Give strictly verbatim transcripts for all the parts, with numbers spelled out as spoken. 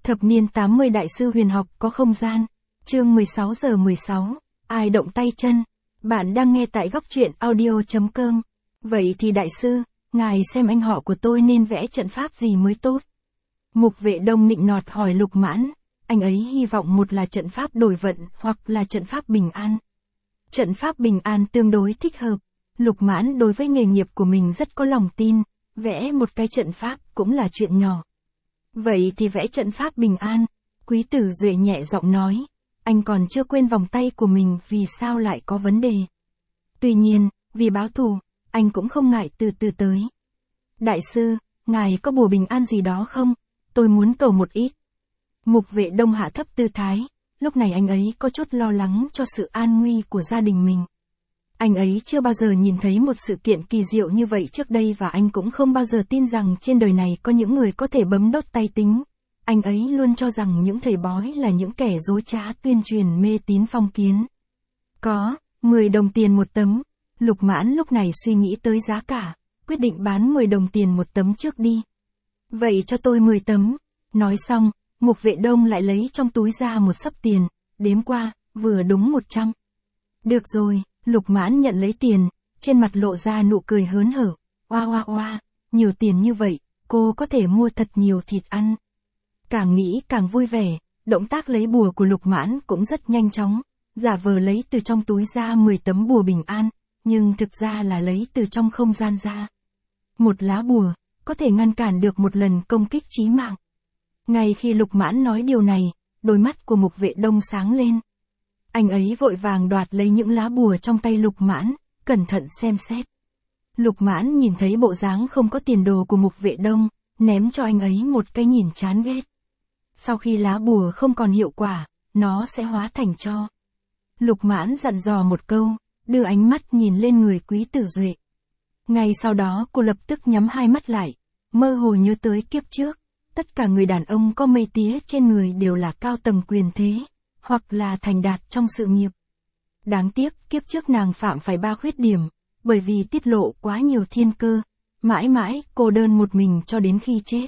Thập niên tám mươi đại sư huyền học có không gian. Chương mười sáu giờ mười sáu. Ai động tay chân? Bạn đang nghe tại góc truyện audio chấm com. Vậy thì đại sư, ngài xem anh họ của tôi nên vẽ trận pháp gì mới tốt? Mục Vệ Đông nịnh nọt hỏi Lục Mãn. Anh ấy hy vọng một là trận pháp đổi vận hoặc là trận pháp bình an. Trận pháp bình an tương đối thích hợp. Lục Mãn đối với nghề nghiệp của mình rất có lòng tin, vẽ một cái trận pháp cũng là chuyện nhỏ. Vậy thì vẽ trận pháp bình an. Quý Tử Duệ nhẹ giọng nói. Anh còn chưa quên vòng tay của mình vì sao lại có vấn đề. Tuy nhiên, vì báo thù, anh cũng không ngại từ từ tới. Đại sư, ngài có bùa bình an gì đó không? Tôi muốn cầu một ít. Mục Vệ Đông hạ thấp tư thái, lúc này anh ấy có chút lo lắng cho sự an nguy của gia đình mình. Anh ấy chưa bao giờ nhìn thấy một sự kiện kỳ diệu như vậy trước đây và anh cũng không bao giờ tin rằng trên đời này có những người có thể bấm đốt tay tính. Anh ấy luôn cho rằng những thầy bói là những kẻ dối trá tuyên truyền mê tín phong kiến. Có, mười đồng tiền một tấm. Lục Mãn lúc này suy nghĩ tới giá cả, quyết định bán mười đồng tiền một tấm trước đi. Vậy cho tôi mười tấm. Nói xong, Mục Vệ Đông lại lấy trong túi ra một xấp tiền, đếm qua, vừa đúng một trăm. Được rồi, Lục Mãn nhận lấy tiền, trên mặt lộ ra nụ cười hớn hở. Oa oa oa, nhiều tiền như vậy, cô có thể mua thật nhiều thịt ăn. Càng nghĩ càng vui vẻ, động tác lấy bùa của Lục Mãn cũng rất nhanh chóng, giả vờ lấy từ trong túi ra mười tấm bùa bình an, nhưng thực ra là lấy từ trong không gian ra. Một lá bùa, có thể ngăn cản được một lần công kích chí mạng. Ngay khi Lục Mãn nói điều này, đôi mắt của Mục Vệ Đông sáng lên. Anh ấy vội vàng đoạt lấy những lá bùa trong tay Lục Mãn, cẩn thận xem xét. Lục Mãn nhìn thấy bộ dáng không có tiền đồ của Mục Vệ Đông, ném cho anh ấy một cái nhìn chán ghét. Sau khi lá bùa không còn hiệu quả, nó sẽ hóa thành tro. Lục Mãn dặn dò một câu, đưa ánh mắt nhìn lên người Quý Tử Duệ. Ngay sau đó cô lập tức nhắm hai mắt lại, mơ hồ nhớ tới kiếp trước. Tất cả người đàn ông có mây tía trên người đều là cao tầng quyền thế, hoặc là thành đạt trong sự nghiệp. Đáng tiếc kiếp trước nàng phạm phải ba khuyết điểm, bởi vì tiết lộ quá nhiều thiên cơ, mãi mãi cô đơn một mình cho đến khi chết.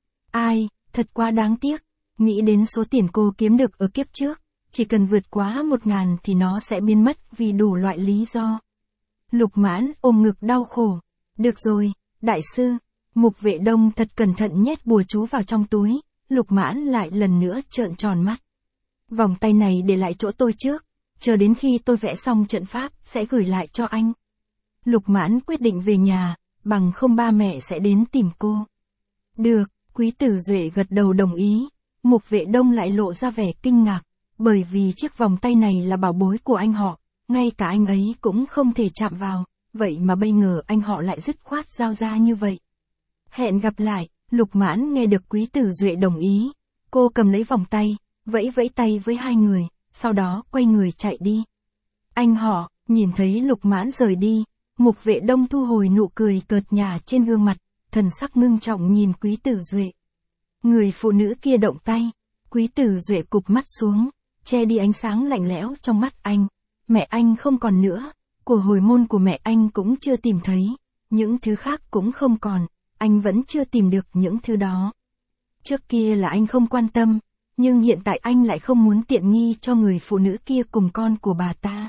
Ai, thật quá đáng tiếc, nghĩ đến số tiền cô kiếm được ở kiếp trước, chỉ cần vượt quá một ngàn thì nó sẽ biến mất vì đủ loại lý do. Lục Mãn ôm ngực đau khổ. Được rồi, đại sư. Mục Vệ Đông thật cẩn thận nhét bùa chú vào trong túi, Lục Mãn lại lần nữa trợn tròn mắt. Vòng tay này để lại chỗ tôi trước, chờ đến khi tôi vẽ xong trận pháp sẽ gửi lại cho anh. Lục Mãn quyết định về nhà, bằng không ba mẹ sẽ đến tìm cô. Được, Quý Tử Duệ gật đầu đồng ý. Mục Vệ Đông lại lộ ra vẻ kinh ngạc, bởi vì chiếc vòng tay này là bảo bối của anh họ, ngay cả anh ấy cũng không thể chạm vào, vậy mà bây giờ anh họ lại dứt khoát giao ra như vậy. Hẹn gặp lại. Lục Mãn nghe được Quý Tử Duệ đồng ý, cô cầm lấy vòng tay, vẫy vẫy tay với hai người, sau đó quay người chạy đi. Anh họ, nhìn thấy Lục Mãn rời đi, Mục Vệ Đông thu hồi nụ cười cợt nhả trên gương mặt, thần sắc ngưng trọng nhìn Quý Tử Duệ. Người phụ nữ kia động tay, Quý Tử Duệ cụp mắt xuống, che đi ánh sáng lạnh lẽo trong mắt anh. Mẹ anh không còn nữa, của hồi môn của mẹ anh cũng chưa tìm thấy, những thứ khác cũng không còn. Anh vẫn chưa tìm được những thứ đó. Trước kia là anh không quan tâm, nhưng hiện tại anh lại không muốn tiện nghi cho người phụ nữ kia cùng con của bà ta.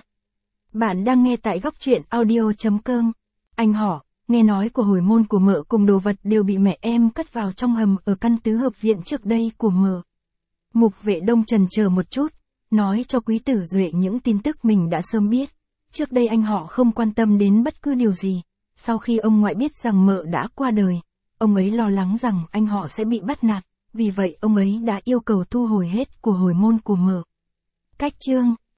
Bạn đang nghe tại góc truyện audio chấm com. Anh họ, nghe nói của hồi môn của mợ cùng đồ vật đều bị mẹ em cất vào trong hầm ở căn tứ hợp viện trước đây của mợ. Mục Vệ Đông trần chờ một chút, nói cho Quý Tử Duệ những tin tức mình đã sớm biết. Trước đây anh họ không quan tâm đến bất cứ điều gì. Sau khi ông ngoại biết rằng mợ đã qua đời, ông ấy lo lắng rằng anh họ sẽ bị bắt nạt, vì vậy ông ấy đã yêu cầu thu hồi hết của hồi môn của mợ. Cách chương